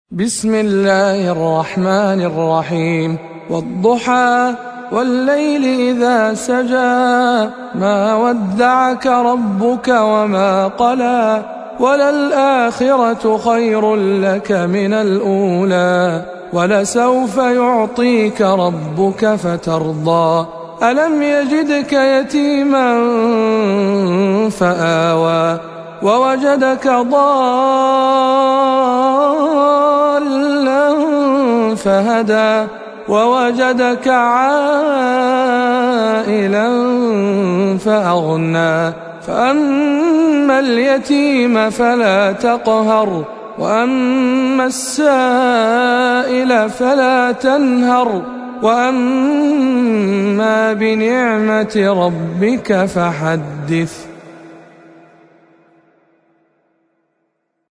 بسم الله الرحمن الرحيم والضحى والليل إذا سجى ما ودعك ربك وما قلى وللآخرة خير لك من الأولى ولسوف يعطيك ربك فترضى ألم يجدك يتيما فآوى ووجدك ضالا فهدى ووجدك عائلا فأغنى فأما اليتيم فلا تقهر وأما السائل فلا تنهر وأما بنعمة ربك فحدث.